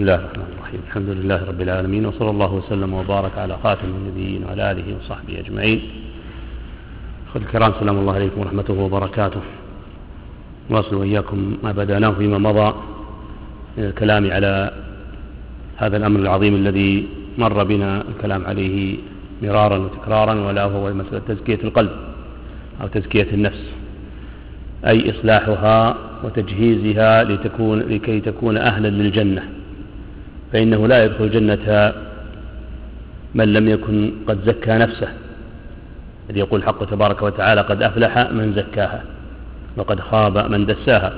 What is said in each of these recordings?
الله الرحمن الرحيم. الحمد لله رب العالمين، وصلى الله وسلم وبارك على خاتم النبيين وعلى آله وصحبه أجمعين. أخوة الكرام، سلام الله عليكم ورحمته وبركاته. واصل وإياكم ما بدأناه فيما مضى من الكلام على هذا الأمر العظيم الذي مر بنا الكلام عليه مرارا وتكرارا، ولا هو مسألة تزكية القلب أو تزكية النفس، أي إصلاحها وتجهيزها لكي تكون أهلا للجنة. فإنه لا يدخل الجنة من لم يكن قد زكى نفسه، إذ يقول الحق تبارك وتعالى: قد أفلح من زكاها وقد خاب من دساها.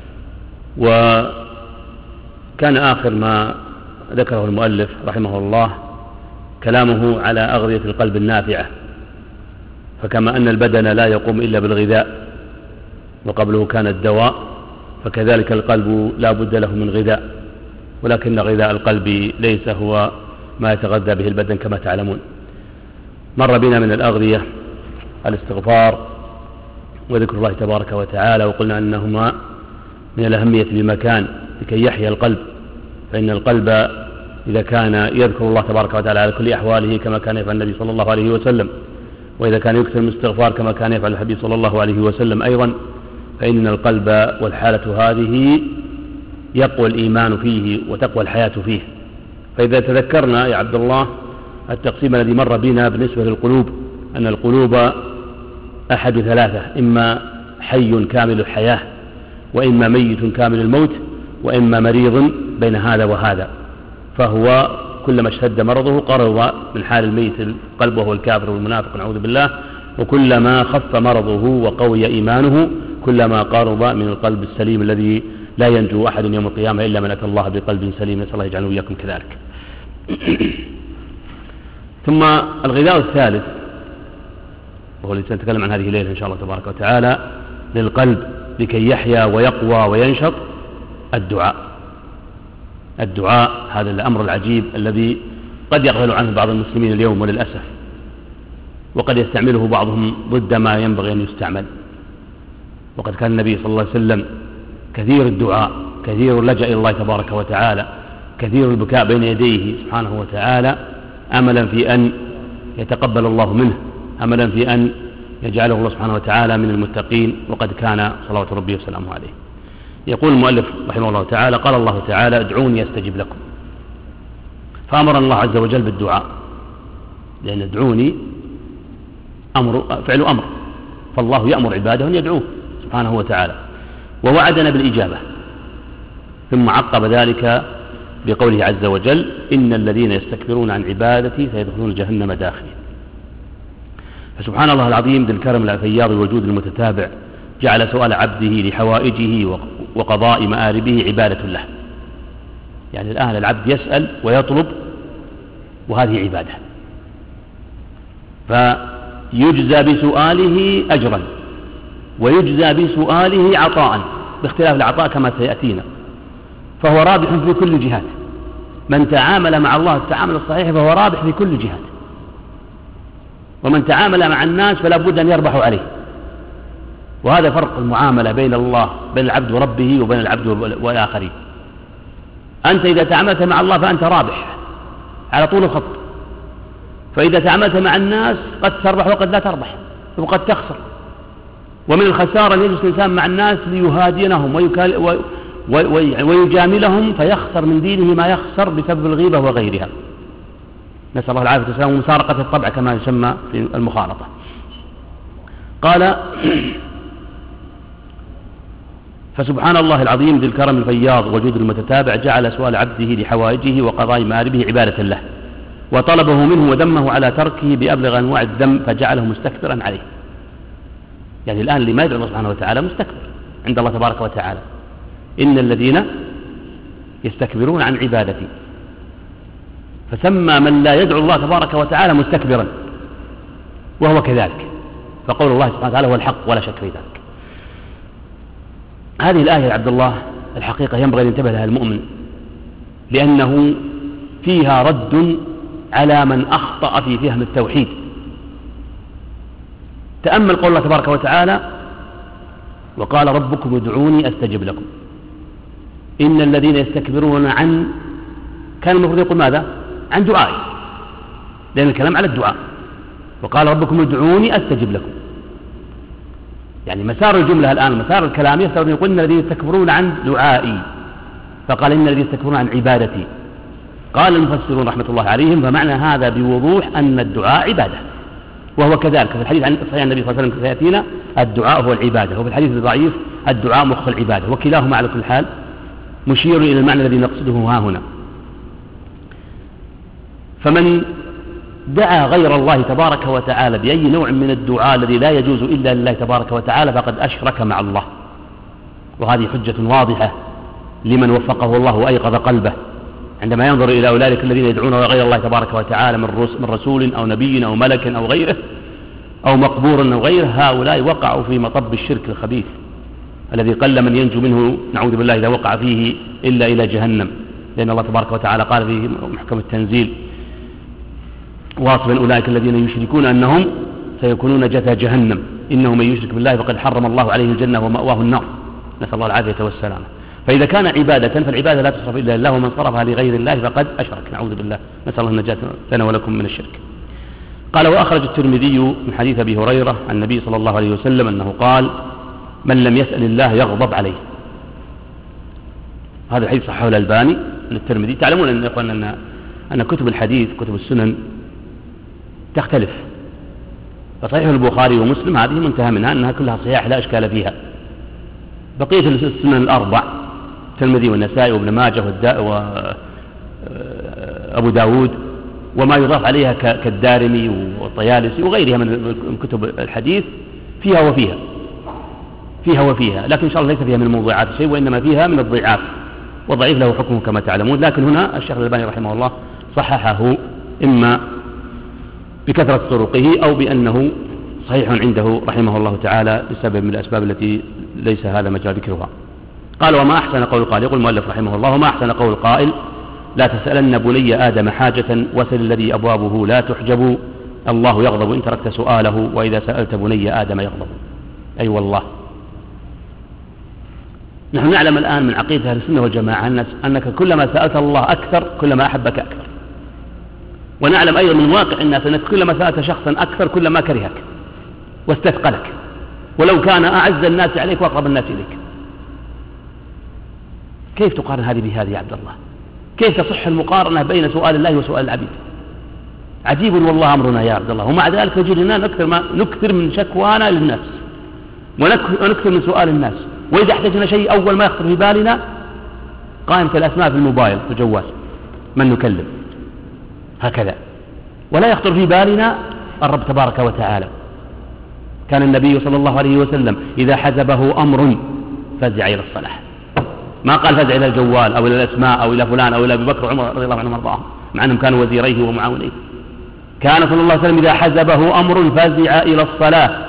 وكان آخر ما ذكره المؤلف رحمه الله كلامه على أغذية القلب النافعة، فكما أن البدن لا يقوم إلا بالغذاء وقبله كان الدواء، فكذلك القلب لا بد له من غذاء، ولكن غذاء القلب ليس هو ما يتغذى به البدن كما تعلمون. مر بنا من الأغذية الاستغفار وذكر الله تبارك وتعالى، وقلنا أنهما من الأهمية بمكان لكي يحيا القلب، فإن القلب إذا كان يذكر الله تبارك وتعالى على كل أحواله كما كان يفعل النبي صلى الله عليه وسلم، وإذا كان يكثر من الاستغفار كما كان يفعل الحبيب صلى الله عليه وسلم أيضا، فإن القلب والحالة هذه يقوى الإيمان فيه وتقوى الحياة فيه. فإذا تذكرنا يا عبد الله التقسيم الذي مر بنا بالنسبة للقلوب، أن القلوب أحد ثلاثة: إما حي كامل الحياة، وإما ميت كامل الموت، وإما مريض بين هذا وهذا. فهو كلما اشتد مرضه قرب من حال الميت القلب وهو الكافر والمنافق نعوذ بالله، وكلما خف مرضه وقوي إيمانه كلما قرب من القلب السليم الذي لا ينجو أحد يوم القيامة إلا من أتى الله بقلب سليم، نسأل الله يجعلنا وإياكم كذلك. ثم الغذاء الثالث، وهو الذي سنتكلم عن هذه الليلة إن شاء الله تبارك وتعالى للقلب لكي يحيا ويقوى وينشط، الدعاء هذا الأمر العجيب الذي قد يغفل عنه بعض المسلمين اليوم وللأسف، وقد يستعمله بعضهم ضد ما ينبغي أن يستعمل. وقد كان النبي صلى الله عليه وسلم كثير الدعاء، كثير اللجأ إلى الله تبارك وتعالى، كثير البكاء بين يديه سبحانه وتعالى، أملا في أن يتقبل الله منه، أملا في أن يجعله الله سبحانه وتعالى من المتقين، وقد كان صلوات ربي وسلامه عليه. يقول المؤلف رحمه الله تعالى: قال الله تعالى: ادعوني أستجب لكم. فأمر الله عز وجل بالدعاء، لأن ادعوني فعل أمر، فالله يأمر عباده أن يدعوه سبحانه وتعالى، ووعدنا بالإجابة. ثم عقب ذلك بقوله عز وجل: إن الذين يستكبرون عن عبادتي سيدخلون جهنم داخلين. فسبحان الله العظيم ذي الكرم الفياض والوجود المتتابع جعل سؤال عبده لحوائجه وقضاء مآربه عبادة له. يعني الآن العبد يسأل ويطلب، وهذه عبادة، فيجزى بسؤاله أجرا ويجزى بسؤاله عطاء، باختلاف العطاء كما سيأتينا. فهو رابح في كل جهات، من تعامل مع الله التعامل الصحيح فهو رابح في كل جهات، ومن تعامل مع الناس فلا بد أن يربحوا عليه. وهذا فرق المعاملة بين الله، بين العبد وربه، وبين العبد والآخرين. أنت إذا تعاملت مع الله فأنت رابح على طول الخط، فإذا تعاملت مع الناس قد تربح وقد لا تربح وقد تخسر. ومن الخسارة أن يجلس الإنسان مع الناس ليهادنهم ويجاملهم فيخسر من دينه ما يخسر بسبب الغيبة وغيرها، نسأل الله العافية والسلامة، ومسارقة الطبع كما يسمى في المخالطة. قال: فسبحان الله العظيم ذي الكرم الفياض والوجود المتتابع جعل سؤال عبده لحوائجه وقضاء مآربه عبادة له، وطلبه منه وذمه على تركه بأبلغ أنواع الذم، فجعله مستكبرا عليه. يعني الآن اللي ما يدعو الله سبحانه وتعالى مستكبر عند الله تبارك وتعالى. إن الذين يستكبرون عن عبادتي، فسمى من لا يدعو الله تبارك وتعالى مستكبرا، وهو كذلك. فقول الله سبحانه وتعالى هو الحق ولا شك في ذلك. هذه الآية يا عبد الله الحقيقة ينبغي أن ينتبه لها المؤمن، لأنه فيها رد على من أخطأ في فهم التوحيد. تأمل قول الله تبارك وتعالى: وقال ربكم ادعوني أستجب لكم. إن الذين يستكبرون عن كان المفروض يقول ماذا؟ عن دعائي، لأن الكلام على الدعاء، وقال ربكم ادعوني أستجب لكم. يعني مسار الجملة الآن، مسار الكلام يفترض يقول إن الذين يستكبرون عن دعائي، فقال إن الذين يستكبرون عن عبادتي. قال المفسرون رحمة الله عليهم فمعنى هذا بوضوح أن الدعاء عبادة، وهو كذلك في الحديث عن صحيح النبي صلى الله عليه وسلم سيأتينا الدعاء هو العبادة، وفي الحديث الضعيف الدعاء مخ العبادة، وكلاهما على كل حال مشير إلى المعنى الذي نقصده ها هنا. فمن دعا غير الله تبارك وتعالى بأي نوع من الدعاء الذي لا يجوز إلا لله تبارك وتعالى فقد أشرك مع الله، وهذه حجة واضحة لمن وفقه الله وأيقظ قلبه عندما ينظر إلى أولئك الذين يدعون غير الله تبارك وتعالى من رسول أو نبي أو ملك أو غيره أو مقبور أو غيره. هؤلاء وقعوا في مطب الشرك الخبيث الذي قل من ينجو منه نعوذ بالله إذا وقع فيه إلا إلى جهنم، لأن الله تبارك وتعالى قال في محكم التنزيل واصفا أولئك الذين يشركون أنهم سيكونون جثى جهنم إنه من يشرك بالله فقد حرم الله عليه الجنة ومأواه النار، نسأل الله العافية والسلامة. فإذا كان عبادة فالعبادة لا تصرف إلا لله، ومن صرفها لغير الله فقد أشرك، نعوذ بالله، نسأل الله النجاة لنا ولكم من الشرك. قال وأخرج الترمذي من حديث أبي هريرة عن النبي صلى الله عليه وسلم أنه قال من لم يسأل الله يغضب عليه. هذا الحديث صححه الألباني للترمذي. تعلمون أن إخواننا أن كتب الحديث كتب السنن تختلف، فصحيح البخاري ومسلم هذه منتهى منها أنها كلها صحيح لا إشكال فيها. بقية السنن الأربع الترمذي والنسائي وابن ماجه وأبو داود وما يضاف عليها كالدارمي والطيالسي وغيرها من كتب الحديث فيها وفيها، لكن إن شاء الله ليس فيها من الموضوعات شيء، وإنما فيها من الضعاف، والضعيف له حكمه كما تعلمون. لكن هنا الشيخ الألباني رحمه الله صححه إما بكثرة طرقه أو بأنه صحيح عنده رحمه الله تعالى لسبب من الأسباب التي ليس هذا مجال ذكرها. قال وما أحسن قول القائل، يقول المؤلف رحمه الله وما أحسن قول القائل لا تسألن بني آدم حاجة وسل الذي أبوابه لا تحجب، الله يغضب إن تركت سؤاله وإذا سألت بني آدم يغضب. أي والله نحن نعلم الآن من عقيدة أهل السنة والجماعة أنك كلما سألت الله أكثر كلما أحبك أكثر، ونعلم أيضا من واقع الناس أنك كلما سألت شخصا أكثر كلما كرهك واستثقلك ولو كان أعز الناس عليك وأقرب الناس إليك. كيف تقارن هذه بهذه يا عبد الله؟ كيف تصح المقارنة بين سؤال الله وسؤال العبيد؟ عجيب والله أمرنا يا عبد الله. ومع ذلك نجدنا نكثر من شكوانا للناس ونكثر من سؤال الناس، وإذا احتجنا شيء أول ما يخطر في بالنا قائمة الأسماء في الموبايل في الجوال من نكلم هكذا، ولا يخطر في بالنا الرب تبارك وتعالى. كان النبي صلى الله عليه وسلم إذا حزبه أمر فزع إلى الصلاة، ما قال فزع إلى الجوال أو إلى الأسماء أو إلى فلان أو إلى أبي بكر وعمر رضي الله عنهم وارضاهم مع أنهم كانوا وزيريه ومعاونيه. كان صلى الله عليه وسلم إذا حزبه أمر فزع إلى الصلاة.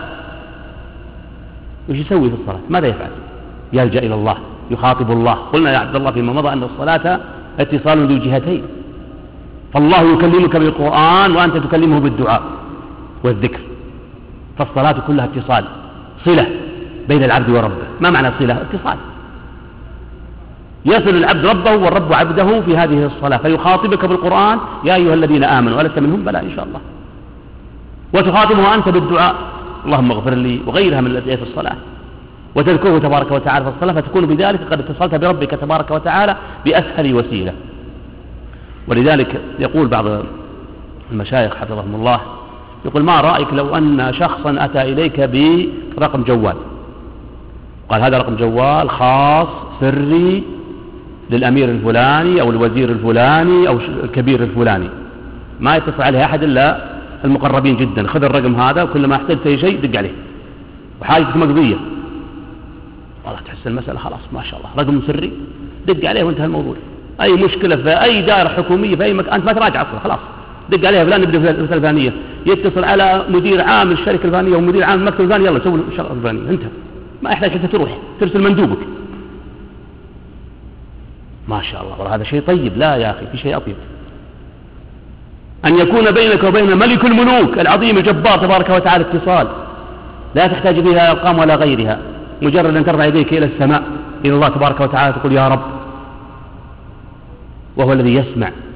وش يسوي في الصلاة؟ ماذا يفعل؟ يلجأ إلى الله، يخاطب الله. قلنا يا عبد الله فيما مضى أن الصلاة اتصال ذو جهتين، فالله يكلمك بالقرآن وأنت تكلمه بالدعاء والذكر، فالصلاة كلها اتصال، صلة بين العبد وربه. ما معنى صلة؟ اتصال، يصل العبد ربه والرب عبده في هذه الصلاة، فيخاطبك بالقرآن يا أيها الذين آمنوا ألست منهم؟ بلى إن شاء الله. وتخاطبه أنت بالدعاء اللهم اغفر لي وغيرها من الأدعية في الصلاة، وتذكره تبارك وتعالى في الصلاة، فتكون بذلك قد اتصلت بربك تبارك وتعالى بأسهل وسيلة. ولذلك يقول بعض المشايخ حفظهم الله يقول ما رأيك لو أن شخصا أتى إليك برقم جوال، قال هذا رقم جوال خاص سري للأمير الفلاني أو الوزير الفلاني أو الكبير الفلاني، ما يتصل عليه أحد إلا المقربين جدا، خذ الرقم هذا وكلما احتجت أي شيء دق عليه وحاجتك مقضية. والله تحس المسألة خلاص ما شاء الله رقم سري دق عليه وانتهى الموضوع. أي مشكلة في أي دائرة حكومية في أي مكان أنت ما تراجع أصلا، خلاص دق عليها فلان نبدأ في المسألة الفلانية، يتصل على مدير عام الشركة الفلانية ومدير عام المكتب الفلاني يلا سوي الشغلة الفلانية، انتهى، ما يحتاج حتى تروح ترسل مندوبك. ما شاء الله والله هذا شيء طيب. لا يا أخي في شيء أطيب، أن يكون بينك وبين ملك الملوك العظيم الجبار تبارك وتعالى اتصال لا تحتاج فيها أرقام ولا غيرها، مجرد أن ترفع يديك إلى السماء إلى الله تبارك وتعالى تقول يا رب، وهو الذي يسمع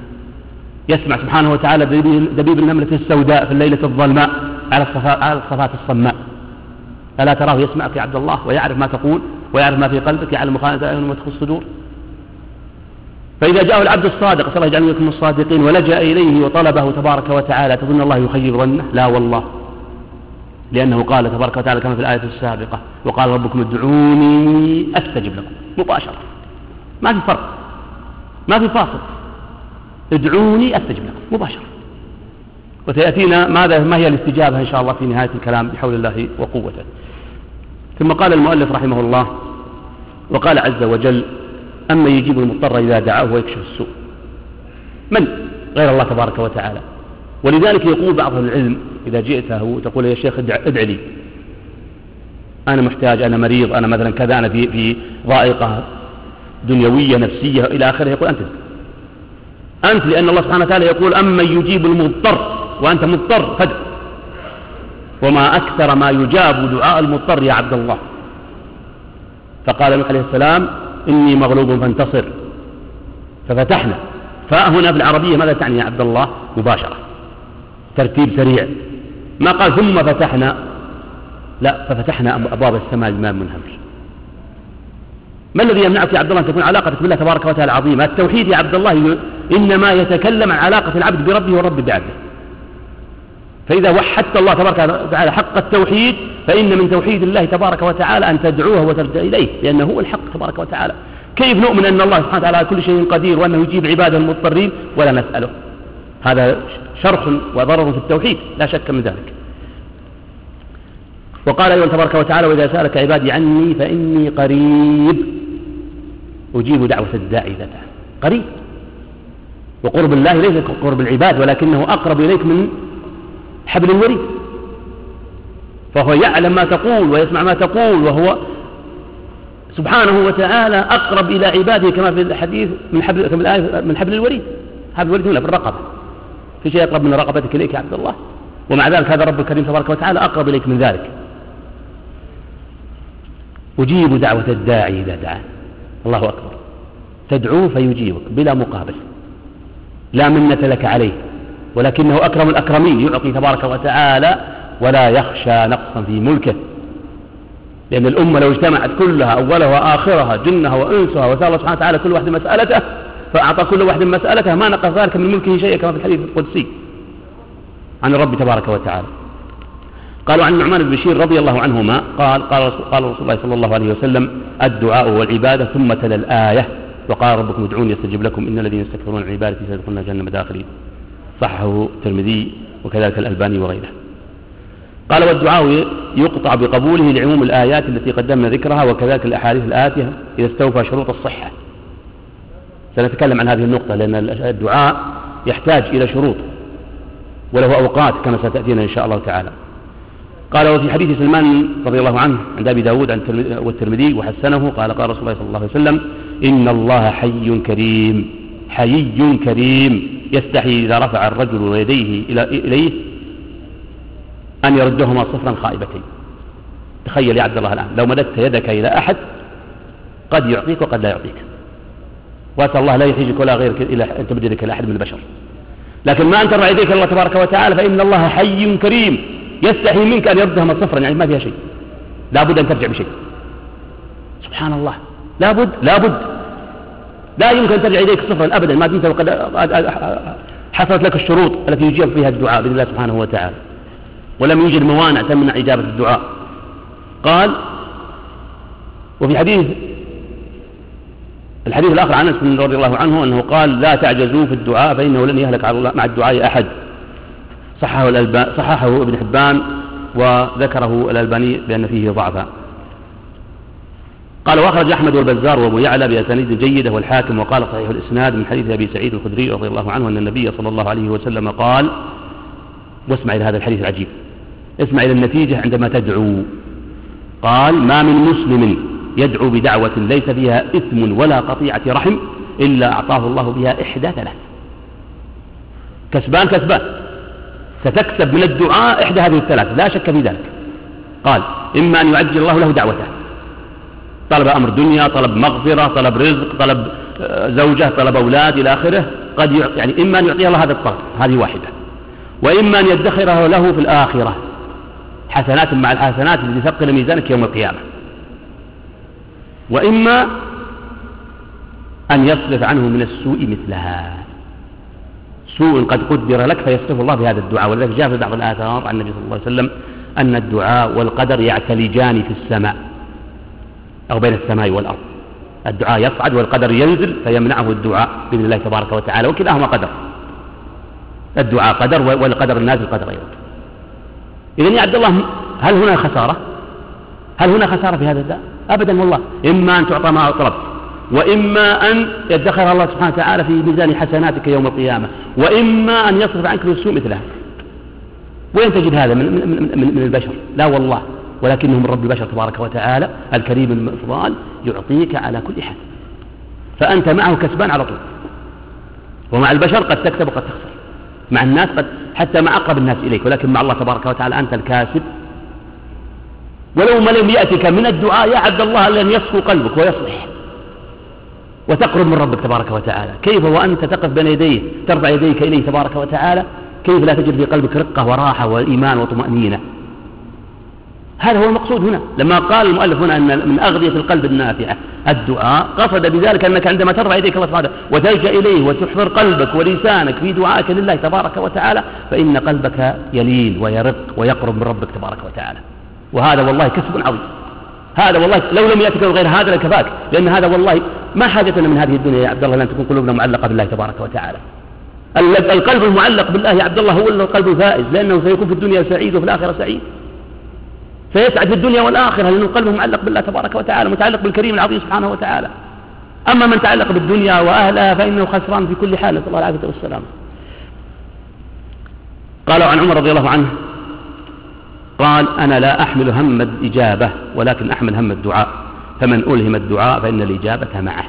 يسمع سبحانه وتعالى دبيب النملة السوداء في الليلة الظلماء على الصفات الصماء. ألا تراه يسمعك يا عبد الله ويعرف ما تقول ويعرف ما في قلبك، يعلم خائنة الأعين وما تخفي الصدور. فإذا جاءه العبد الصادق صلى الله يجعلنا منكم الصادقين ولجأ إليه وطلبه تبارك وتعالى، تظن الله يخيب ظنه؟ لا والله، لأنه قال تبارك وتعالى كما في الآية السابقة: وقال ربكم ادعوني أستجب لكم، مباشرة، ما في فرق، ما في فاصل، ادعوني أستجب لكم مباشرة. وسيأتينا ما هي الاستجابة إن شاء الله في نهاية الكلام بحول الله وقوته. ثم قال المؤلف رحمه الله: وقال عز وجل: أما يجيب المضطر إذا دعاه ويكشف السوء. من غير الله تبارك وتعالى؟ ولذلك يقول بعض العلم إذا جئته تقول: يا شيخ ادع لي، أنا محتاج، أنا مريض، أنا مثلا كذا، أنا في ضائقة دنيوية نفسية إلى آخره، يقول أنت، لأن الله سبحانه وتعالى يقول: أما يجيب المضطر، وأنت مضطر فادع. وما أكثر ما يجاب دعاء المضطر يا عبد الله. فقال نوح عليه السلام: إني مغلوب فانتصر، ففتحنا. فهنا في العربية ماذا تعني يا عبد الله؟ مباشرة، ترتيب سريع، ما قال ثم فتحنا، لا، ففتحنا أبواب السماء بماء منهمر. ما الذي يمنعك يا عبد الله أن تكون علاقتك بالله تبارك وتعالى عظيمة؟ التوحيد يا عبد الله إنما يتكلم عن علاقة العبد بربه والرب بعبده. فإذا وحدت الله تبارك وتعالى حق التوحيد، فإن من توحيد الله تبارك وتعالى أن تدعوه وتلجأ إليه، لأنه هو الحق تبارك وتعالى. كيف نؤمن أن الله سبحانه وتعالى على كل شيء قدير وأنه يجيب عباده المضطرين ولا نسأله؟ هذا شرخ وضرر في التوحيد لا شك من ذلك. وقال أيضا تبارك وتعالى: وإذا سألك عبادي عني فإني قريب أجيب دعوة الداعي إذا دعان. قريب، وقرب الله ليس قرب العباد، ولكنه أقرب إليك من حبل الوريد، فهو يعلم ما تقول ويسمع ما تقول، وهو سبحانه وتعالى أقرب إلى عباده كما في الحديث من حبل الوريد. حبل الوريد هنا في الرقبة، في شيء أقرب من رقبتك إليك يا عبد الله؟ ومع ذلك هذا رب الكريم تبارك وتعالى أقرب إليك من ذلك. أجيب دعوة الداعي إذا دعان. الله أكبر، تدعوه فيجيبك بلا مقابل، لا منة لك عليه، ولكنه أكرم الأكرمين، يعطي تبارك وتعالى ولا يخشى نقصا في ملكه. لأن الأمة لو اجتمعت كلها أولها وآخرها جنها وإنسها وسأل الله سبحانه وتعالى كل واحد مسألته فأعطى كل واحد مسألته ما نقص ذلك من ملكه شيئا، كما في الحديث القدسي عن الرب تبارك وتعالى. قالوا عن النعمان بن بشير رضي الله عنهما قال رسول الله صلى الله عليه وسلم: الدعاء والعبادة، ثم تلا الآية: وقال ربكم ادعوني يستجب لكم إن الذين يستكبرون عن عبادتي سيدخلون جهنم داخلين. صححه الترمذي وكذلك الألباني وغيره. قال: والدعاء يقطع بقبوله لعموم الآيات التي قدمنا ذكرها، وكذلك الأحاديث الآتية إذا استوفى شروط الصحة. سنتكلم عن هذه النقطة، لأن الدعاء يحتاج إلى شروط وله أوقات كما ستأتينا إن شاء الله تعالى. قال: وفي حديث سلمان رضي الله عنه عند أبي داود والترمذي وحسنه قال رسول الله صلى الله عليه وسلم: إن الله حي كريم، حيي كريم، يستحي إذا رفع الرجل يديه إليه أن يردهما صفرا خائبتين. تخيل يا عبد الله الآن لو مددت يدك إلى أحد قد يعطيك وقد لا يعطيك، وأسأل الله لا يحيجك ولا غيرك إلى أن تمد يدك إلى أحد من البشر، لكن ما أن ترفع يديك الله تبارك وتعالى، فإن الله حي كريم يستحي منك أن يردهما صفرا، يعني ما فيها شيء، لابد أن ترجع بشيء. سبحان الله، لابد لا يمكن أن ترجع يديك صفرا أبدا ما دمت وقد حصلت لك الشروط التي يجيب فيها الدعاء بإذن الله سبحانه وتعالى، ولم يوجد موانع تمنع إجابة الدعاء. قال: وفي الحديث الآخر عن أنس رضي الله عنه أنه قال: لا تعجزوا في الدعاء فإنه لن يهلك مع الدعاء أحد. صححه ابن حبان وذكره الألباني بأن فيه ضعفا. قال: وأخرج أحمد والبزار وأبو يعلى بأسانيد جيدة والحاكم، وقال صحيح الإسناد من حديث أبي سعيد الخدري رضي الله عنه أن النبي صلى الله عليه وسلم قال، واسمع إلى هذا الحديث العجيب، اسمع إلى النتيجة عندما تدعو. قال: ما من مسلم يدعو بدعوة ليس فيها إثم ولا قطيعة رحم إلا أعطاه الله بها إحدى ثلاث. كسبان ستكسب من الدعاء إحدى هذه الثلاث لا شك في ذلك. قال: إما أن يعجل الله له دعوته، طلب أمر دنيا، طلب مغفرة، طلب رزق، طلب زوجة، طلب أولاد إلى آخره، قد يعني إما أن يعطيه الله هذا الطرف، هذه واحدة، وإما أن يدخره له في الآخرة حسنات مع الحسنات التي تثقل ميزانك يوم القيامة، وإما أن يصرف عنه من السوء مثلها، سوء قد قدر لك فيصرف الله بهذا الدعاء. ولذلك جاء في بعض الآثار عن النبي صلى الله عليه وسلم أن الدعاء والقدر يعتلجان في السماء أو بين السماء والأرض، الدعاء يصعد والقدر ينزل فيمنعه الدعاء بإذن الله تبارك وتعالى، وكلاهما قدر، الدعاء قدر والقدر النازل قدر أيضا. إذن يا عبد الله هل هنا خسارة؟ هل هنا خسارة في هذا الدعاء؟ أبدا والله، إما أن تعطى ما طلبت، وإما أن يدخر الله سبحانه وتعالى في ميزان حسناتك يوم القيامة، وإما أن يصرف عنك السوء مثلها. وين تجد هذا من البشر؟ لا والله، ولكنه من رب البشر تبارك وتعالى الكريم المفضال يعطيك على كل حال، فأنت معه كسبان على طول. ومع البشر قد تكسب وقد تخسر، مع الناس قد حتى مع أقرب الناس إليك، ولكن مع الله تبارك وتعالى أنت الكاسب. ولو ما لم يأتك من الدعاء يا عبد الله لن يصفو قلبك ويصلح وتقرب من ربك تبارك وتعالى. كيف وأنت تقف بين يديه ترفع يديك إليه تبارك وتعالى، كيف لا تجد في قلبك رقة وراحة وإيمان وطمأنينة؟ هذا هو المقصود هنا لما قال المؤلف هنا أن من أغذية القلب النافعة الدعاء، قصد بذلك أنك عندما ترفع يديك الله سبحانه وتلجأ إليه وتحضر قلبك ولسانك في دعائك لله تبارك وتعالى، فإن قلبك يلين ويرق ويقرب من ربك تبارك وتعالى. وهذا والله كسب عظيم، هذا والله لو لم يأتك غير هذا لكفاك، لأن هذا والله ما حاجتنا من هذه الدنيا يا عبد الله لأن تكون قلوبنا معلقة بالله تبارك وتعالى. القلب المعلق بالله يا عبد الله هو القلب الفائز، لأنه سيكون في الدنيا سعيد وفي الآخرة سعيد، فيسعد في الدنيا والآخرة، لأنه قلبه معلق بالله تبارك وتعالى، متعلق بالكريم العظيم سبحانه وتعالى. أما من تعلق بالدنيا وأهلها فإنه خسران في كل حال، نسأل الله العافية والسلام. قال عن عمر رضي الله عنه قال: أنا لا أحمل هم الإجابة ولكن أحمل هم الدعاء، فمن ألهم الدعاء فإن الإجابة معه.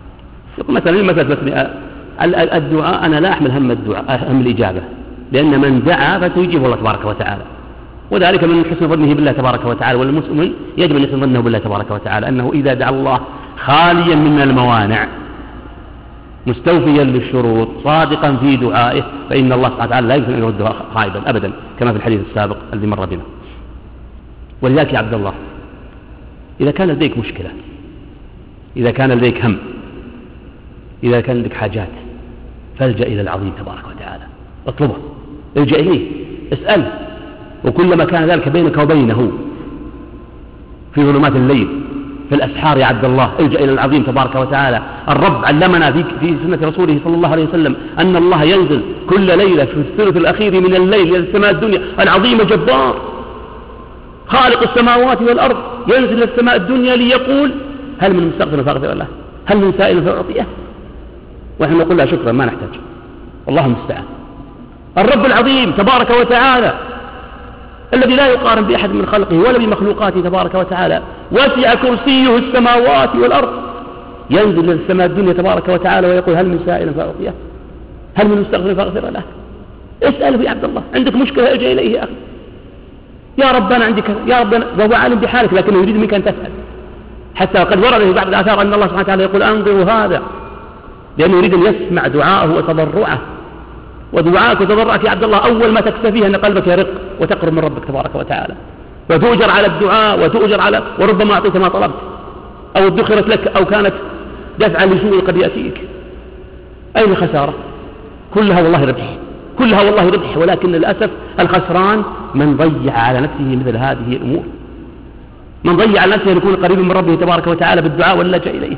مثلا الدعاء أنا لا أحمل هم الدعاء هم الإجابة، لأن من دعا فسيجيب الله تبارك وتعالى، وذلك من حسن ظنه بالله تبارك وتعالى. والمسلم يجب أن يحسن ظنه بالله تبارك وتعالى أنه إذا دعا الله خاليا من الموانع مستوفيا للشروط صادقا في دعائه فإن الله سبحانه وتعالى لا يمكن أن يرده خائبا أبدا، كما في الحديث السابق الذي مر بنا. ولذلك يا عبد الله إذا كان لديك مشكلة، إذا كان لديك هم، إذا كان لديك حاجات، فالجأ إلى العظيم تبارك وتعالى، اطلبه، الجأ إليه، اسأله. وكلما كان ذلك بينك وبينه في ظلمات الليل في الأسحار يا عبد الله الجأ إلى العظيم تبارك وتعالى. الرب علمنا في سنة رسوله صلى الله عليه وسلم أن الله ينزل كل ليلة في الثلث الأخير من الليل إلى السماء الدنيا العظيم جبار خالق السماوات والأرض، ينزل إلى السماء الدنيا ليقول: هل من مستغفر فاغفر له، هل من سائل فأعطيه. ونحن نقول له شكرا ما نحتاج، والله المستعان. الرب العظيم تبارك وتعالى الذي لا يقارن بأحد من خلقه ولا بمخلوقاته تبارك وتعالى، وسع كرسيه السماوات والأرض، ينزل إلى السماء الدنيا تبارك وتعالى ويقول: هل من سائل فأعطيه، هل من مستغفر فاغفر له. اسأله يا عبد الله، عندك مشكلة ارجع إليه يا أخي، يا ربنا عندك يا ربنا، وهو عالم بحالك لكنه يريد منك أن تسأل. حتى قد ورد في بعض الآثار أن الله سبحانه وتعالى يقول: أنظروا هذا، لأنه يريد أن يسمع دعاءه وتضرعه. ودعاءك وتضرعك يا عبد الله أول ما تكتفيه أن قلبك يرق وتقرب من ربك تبارك وتعالى، وتؤجر على الدعاء وتؤجر على، وربما أعطيت ما طلبت أو ادخرت لك أو كانت دفعا لسوء قد يأتيك. أين الخسارة؟ كلها والله ربح، كلها والله ربح. ولكن للأسف الخسران من ضيع على نفسه مثل هذه الأمور، من ضيع على نفسه أن يكون قريبا من ربه تبارك وتعالى بالدعاء واللجأ إليه.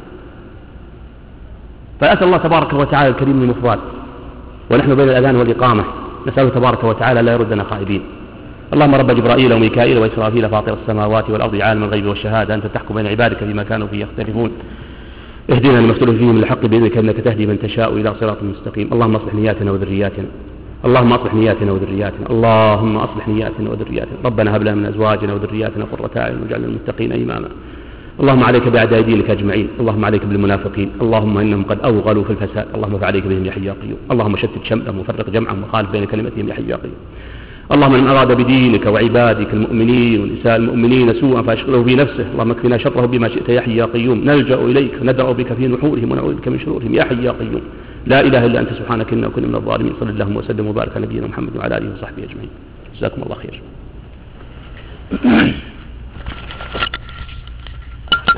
فأسأل الله تبارك وتعالى الكريم المفضل، ونحن بين الأذان والإقامة نسأله تبارك وتعالى لا يردنا خائبين. اللهم رب جبرائيل وميكائيل وإسرافيل فاطر السماوات والأرض عالم الغيب والشهادة، أنت تحكم بين عبادك فيما كانوا فيه يختلفون، اهدنا لما اختلف فيه من الحق بإذنك إنك تهدي من تشاء إلى صراط مستقيم. اللهم اصلح نياتنا وذرياتنا، اللهم اصلح نياتنا وذرياتنا، اللهم اصلح نياتنا وذرياتنا. ربنا هب لنا من أزواجنا وذرياتنا قرة أعين واجعلنا للمتقين إماما. اللهم عليك بأعداء دينك أجمعين، اللهم عليك بالمنافقين، اللهم إنهم قد أوغلوا في الفساد، اللهم فعليك بهم يا حي يا قيوم. اللهم شتت شملهم وفرق جمعهم وخالف بين كلمتهم يا حي يا قيوم. اللهم من أراد بدينك وعبادك المؤمنين ونساء المؤمنين سوءا فأشغله في نفسه، اللهم اكفنا شره بما شئت يا حي يا قيوم، نلجأ إليك ندعو بك في نحورهم ونعوذ بك من شرورهم يا حي يا قيوم، لا إله إلا أنت سبحانك إنا كنا من الظالمين. صلى الله وسلم وبارك على نبينا محمد وعلى آله وصحبه أجمعين. جزاكم الله خير.